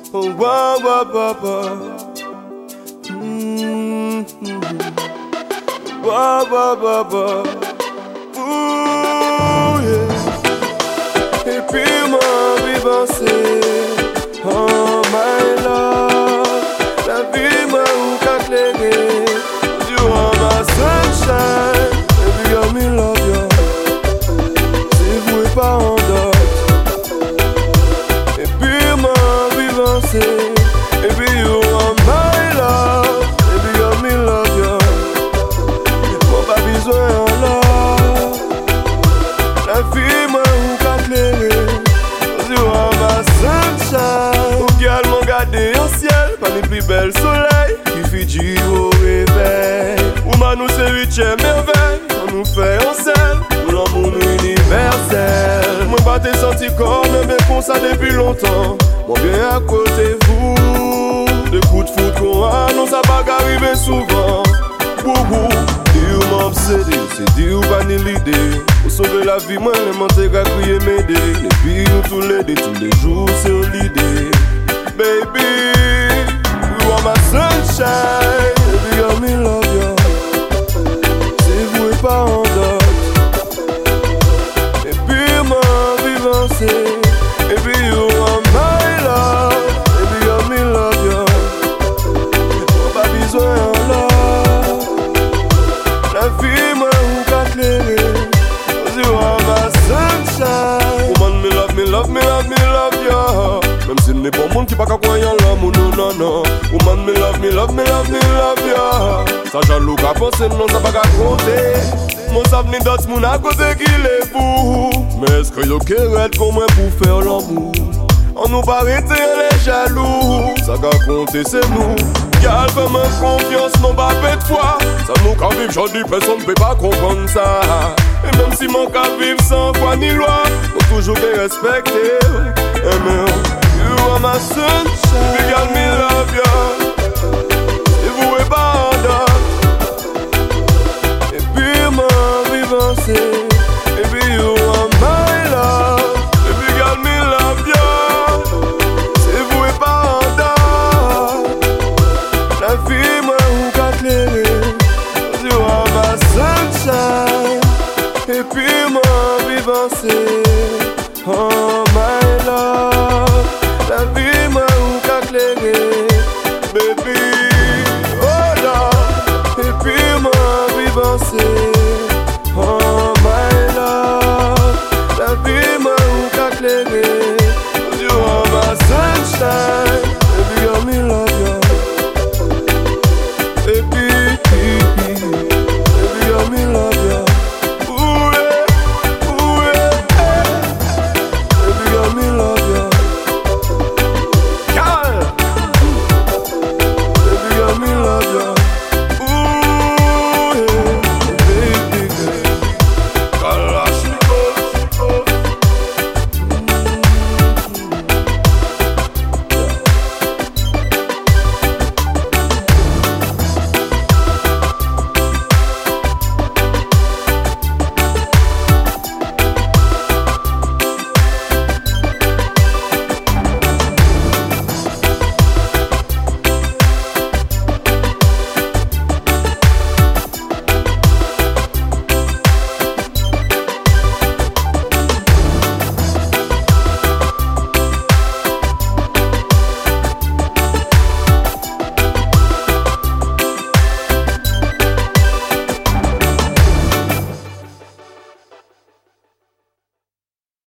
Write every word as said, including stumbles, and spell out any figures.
Oh, wah, wah, wah, wah. Mm-hmm. Wah, wah, wah, wah. Ooh, yeah. Et puis moi, vivancer. Oh, my love. La vie m'a ou qu'a clairé. You are my sunshine. Baby, I'm in love, yo. Si vous êtes pas en dot. Et puis moi, vivancer. Et puis you are my love. Baby, I'm in love, yo. Mon pas besoin en love. La vie m'a ou qu'a clairé. You are my sunshine. Mon gal m'en gardé en ciel. Pas les plus belles soleils qui Fidji au réveil. Ouman nous c'est huitième merveille. On nous fait en selle pour l'amour universel. Moi pas t'es senti comme un bien comme ça depuis longtemps. Mon bien à côté vous. De coups de foot qu'on a, non ça va arriver souvent. Boubou, dire m'obséder, c'est dire pas ni l'idée. Pour sauver la vie, moi les mentir à crier m'aider. Les filles nous tous les deux, tous les jours c'est l'idée. Baby, you are my sunshine. Baby, I'm in love, yo. Si vous êtes pas en dot. Et puis moi, vivancer. Et puis you are my love. Baby, I'm in love, yo. Pas besoin en love. La vie m'a ou qu'a clairé. You are my sunshine. Woman, me love, me love, me love, me love, yo. Même s'il n'est pas monde qui pas qu'à croire en l'amour, non, non, non. Woman, me love, me love, me love, me love, yo. Ça jaloux qu'à penser, non, ça pas qu'à compter. Mon savni d'autres moun à côté qui les fou. Mais est-ce que y'a qu'est pour moi pour faire l'amour? On nous paraît les jaloux. Ça qu'a compter, c'est nous. Gal fait ma confiance, non pas de foi. Ça nous qu'à vivre, j'en dis, personne ne peut pas comprendre ça. Et même si mon qu'à vivre sans foi ni loi, faut toujours les respecter. Amen. You are my sunshine. We got me love, yo.